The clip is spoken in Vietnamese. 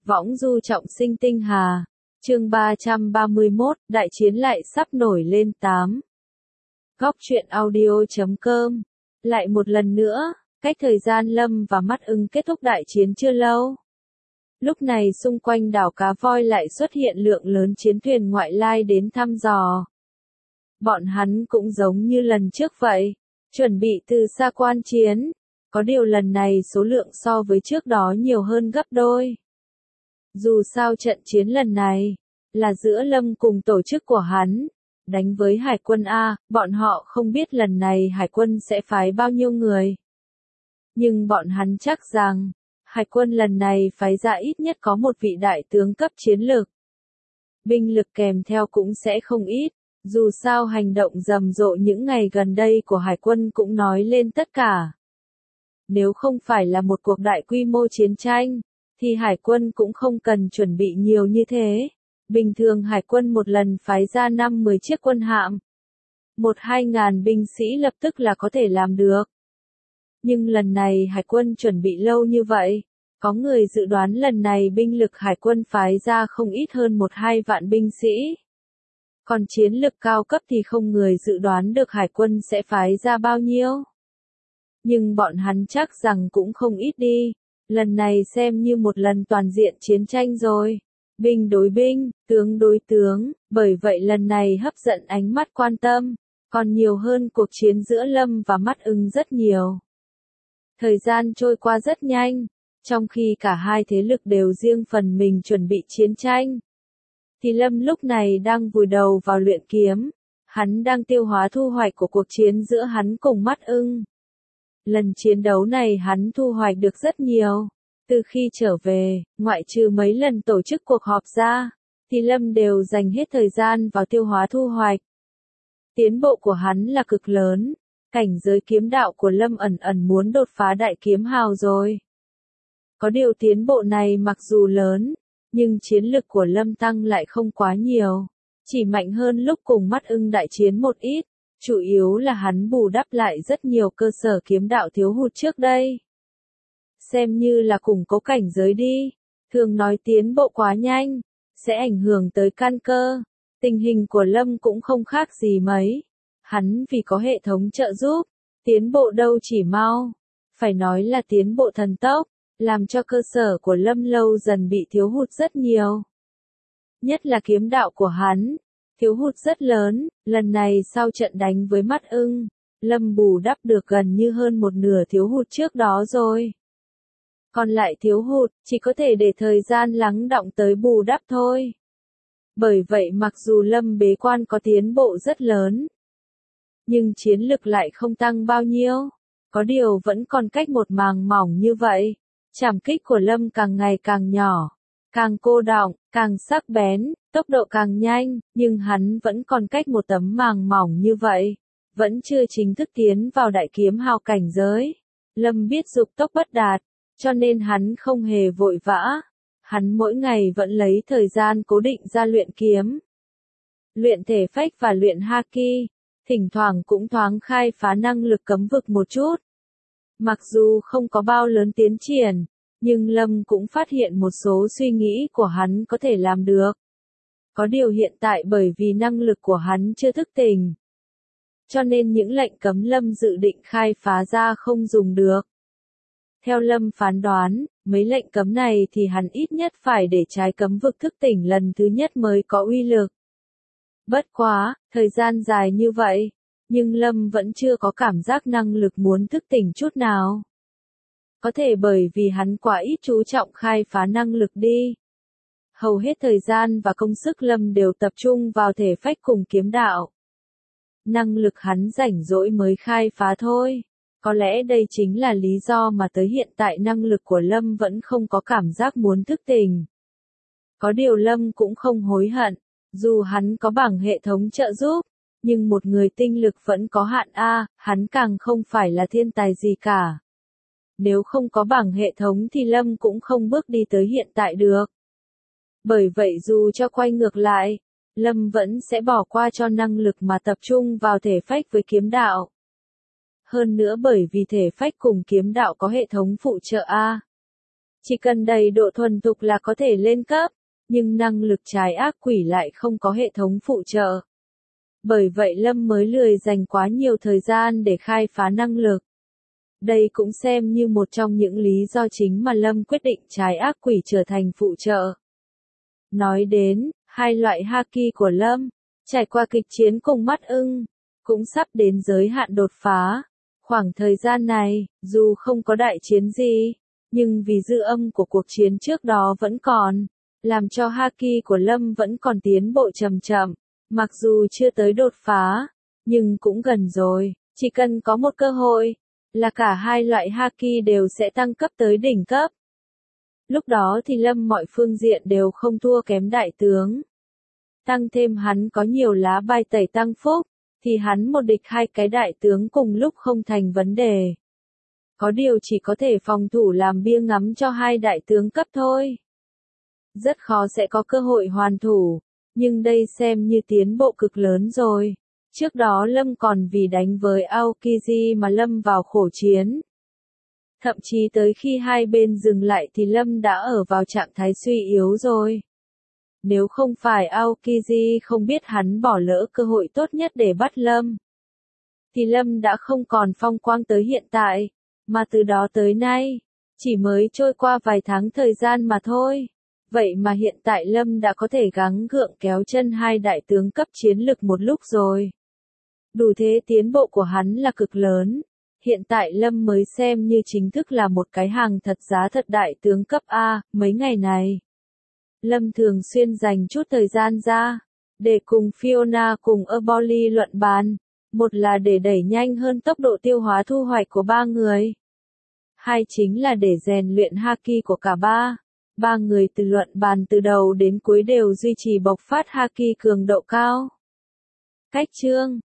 Võng du trọng sinh tinh hà. Chương 331, đại chiến lại sắp nổi lên 8. Góc truyện audio.com. Lại một lần nữa, cách thời gian Lâm và Mắt Ưng kết thúc đại chiến chưa lâu. Lúc này xung quanh đảo Cá Voi lại xuất hiện lượng lớn chiến thuyền ngoại lai đến thăm dò. Bọn hắn cũng giống như lần trước vậy, chuẩn bị từ xa quan chiến. Có điều lần này số lượng so với trước đó nhiều hơn gấp đôi. Dù sao trận chiến lần này là giữa Lâm cùng tổ chức của hắn, đánh với Hải quân A, bọn họ không biết lần này Hải quân sẽ phái bao nhiêu người. Nhưng bọn hắn chắc rằng, Hải quân lần này phái ra ít nhất có một vị đại tướng cấp chiến lược. Binh lực kèm theo cũng sẽ không ít, dù sao hành động rầm rộ những ngày gần đây của Hải quân cũng nói lên tất cả. Nếu không phải là một cuộc đại quy mô chiến tranh, thì Hải quân cũng không cần chuẩn bị nhiều như thế. Bình thường Hải quân một lần phái ra 5-10 chiếc quân hạm. 1-2 ngàn binh sĩ lập tức là có thể làm được. Nhưng lần này Hải quân chuẩn bị lâu như vậy. Có người dự đoán lần này binh lực Hải quân phái ra không ít hơn 1-2 vạn binh sĩ. Còn chiến lực cao cấp thì không người dự đoán được Hải quân sẽ phái ra bao nhiêu. Nhưng bọn hắn chắc rằng cũng không ít đi. Lần này xem như một lần toàn diện chiến tranh rồi. Binh đối binh, tướng đối tướng, bởi vậy lần này hấp dẫn ánh mắt quan tâm, còn nhiều hơn cuộc chiến giữa Lâm và Mắt Ưng rất nhiều. Thời gian trôi qua rất nhanh, trong khi cả hai thế lực đều riêng phần mình chuẩn bị chiến tranh. Thì Lâm lúc này đang vùi đầu vào luyện kiếm, hắn đang tiêu hóa thu hoạch của cuộc chiến giữa hắn cùng Mắt Ưng. Lần chiến đấu này hắn thu hoạch được rất nhiều. Từ khi trở về, ngoại trừ mấy lần tổ chức cuộc họp ra, thì Lâm đều dành hết thời gian vào tiêu hóa thu hoạch. Tiến bộ của hắn là cực lớn, cảnh giới kiếm đạo của Lâm ẩn ẩn muốn đột phá đại kiếm hào rồi. Có điều tiến bộ này mặc dù lớn, nhưng chiến lực của Lâm tăng lại không quá nhiều, chỉ mạnh hơn lúc cùng Mắt Ưng đại chiến một ít, chủ yếu là hắn bù đắp lại rất nhiều cơ sở kiếm đạo thiếu hụt trước đây. Xem như là củng cố cảnh giới đi, thường nói tiến bộ quá nhanh, sẽ ảnh hưởng tới căn cơ. Tình hình của Lâm cũng không khác gì mấy. Hắn vì có hệ thống trợ giúp, tiến bộ đâu chỉ mau, phải nói là tiến bộ thần tốc, làm cho cơ sở của Lâm lâu dần bị thiếu hụt rất nhiều. Nhất là kiếm đạo của hắn, thiếu hụt rất lớn, lần này sau trận đánh với Mắt Ưng, Lâm bù đắp được gần như hơn một nửa thiếu hụt trước đó rồi. Còn lại thiếu hụt, chỉ có thể để thời gian lắng đọng tới bù đắp thôi. Bởi vậy mặc dù Lâm bế quan có tiến bộ rất lớn, nhưng chiến lực lại không tăng bao nhiêu. Có điều vẫn còn cách một màng mỏng như vậy. Trảm kích của Lâm càng ngày càng nhỏ, càng cô đọng, càng sắc bén, tốc độ càng nhanh, nhưng hắn vẫn còn cách một tấm màng mỏng như vậy. Vẫn chưa chính thức tiến vào đại kiếm hào cảnh giới. Lâm biết dục tốc bất đạt, cho nên hắn không hề vội vã. Hắn mỗi ngày vẫn lấy thời gian cố định ra luyện kiếm, luyện thể phách và luyện haki, thỉnh thoảng cũng thoáng khai phá năng lực cấm vực một chút. Mặc dù không có bao lớn tiến triển, nhưng Lâm cũng phát hiện một số suy nghĩ của hắn có thể làm được. Có điều hiện tại bởi vì năng lực của hắn chưa thức tỉnh, cho nên những lệnh cấm Lâm dự định khai phá ra không dùng được. Theo Lâm phán đoán, mấy lệnh cấm này thì hắn ít nhất phải để trái cấm vực thức tỉnh lần thứ nhất mới có uy lực. Bất quá, thời gian dài như vậy, nhưng Lâm vẫn chưa có cảm giác năng lực muốn thức tỉnh chút nào. Có thể bởi vì hắn quá ít chú trọng khai phá năng lực đi. Hầu hết thời gian và công sức Lâm đều tập trung vào thể phách cùng kiếm đạo. Năng lực hắn rảnh rỗi mới khai phá thôi. Có lẽ đây chính là lý do mà tới hiện tại năng lực của Lâm vẫn không có cảm giác muốn thức tỉnh. Có điều Lâm cũng không hối hận, dù hắn có bảng hệ thống trợ giúp, nhưng một người tinh lực vẫn có hạn a, hắn càng không phải là thiên tài gì cả. Nếu không có bảng hệ thống thì Lâm cũng không bước đi tới hiện tại được. Bởi vậy dù cho quay ngược lại, Lâm vẫn sẽ bỏ qua cho năng lực mà tập trung vào thể phách với kiếm đạo. Hơn nữa bởi vì thể phách cùng kiếm đạo có hệ thống phụ trợ A. Chỉ cần đầy độ thuần thục là có thể lên cấp, nhưng năng lực trái ác quỷ lại không có hệ thống phụ trợ. Bởi vậy Lâm mới lười dành quá nhiều thời gian để khai phá năng lực. Đây cũng xem như một trong những lý do chính mà Lâm quyết định trái ác quỷ trở thành phụ trợ. Nói đến, hai loại haki của Lâm, trải qua kịch chiến cùng mắt ưng, cũng sắp đến giới hạn đột phá. Khoảng thời gian này, dù không có đại chiến gì, nhưng vì dư âm của cuộc chiến trước đó vẫn còn, làm cho haki của Lâm vẫn còn tiến bộ chậm chậm, mặc dù chưa tới đột phá, nhưng cũng gần rồi, chỉ cần có một cơ hội, là cả hai loại haki đều sẽ tăng cấp tới đỉnh cấp. Lúc đó thì Lâm mọi phương diện đều không thua kém đại tướng. Tăng thêm hắn có nhiều lá bài tẩy tăng phúc, thì hắn một địch hai cái đại tướng cùng lúc không thành vấn đề. Có điều chỉ có thể phòng thủ làm bia ngắm cho hai đại tướng cấp thôi. Rất khó sẽ có cơ hội hoàn thủ, nhưng đây xem như tiến bộ cực lớn rồi. Trước đó Lâm còn vì đánh với Aokiji mà Lâm vào khổ chiến. Thậm chí tới khi hai bên dừng lại thì Lâm đã ở vào trạng thái suy yếu rồi. Nếu không phải Aokiji không biết hắn bỏ lỡ cơ hội tốt nhất để bắt Lâm, thì Lâm đã không còn phong quang tới hiện tại, mà từ đó tới nay, chỉ mới trôi qua vài tháng thời gian mà thôi. Vậy mà hiện tại Lâm đã có thể gắng gượng kéo chân hai đại tướng cấp chiến lực một lúc rồi. Đủ thế tiến bộ của hắn là cực lớn. Hiện tại Lâm mới xem như chính thức là một cái hàng thật giá thật đại tướng cấp A. Mấy ngày này, Lâm thường xuyên dành chút thời gian ra, để cùng Fiona cùng Erboli luận bàn. Một là để đẩy nhanh hơn tốc độ tiêu hóa thu hoạch của ba người. Hai chính là để rèn luyện haki của cả ba. Ba người từ luận bàn từ đầu đến cuối đều duy trì bộc phát haki cường độ cao. Cách chương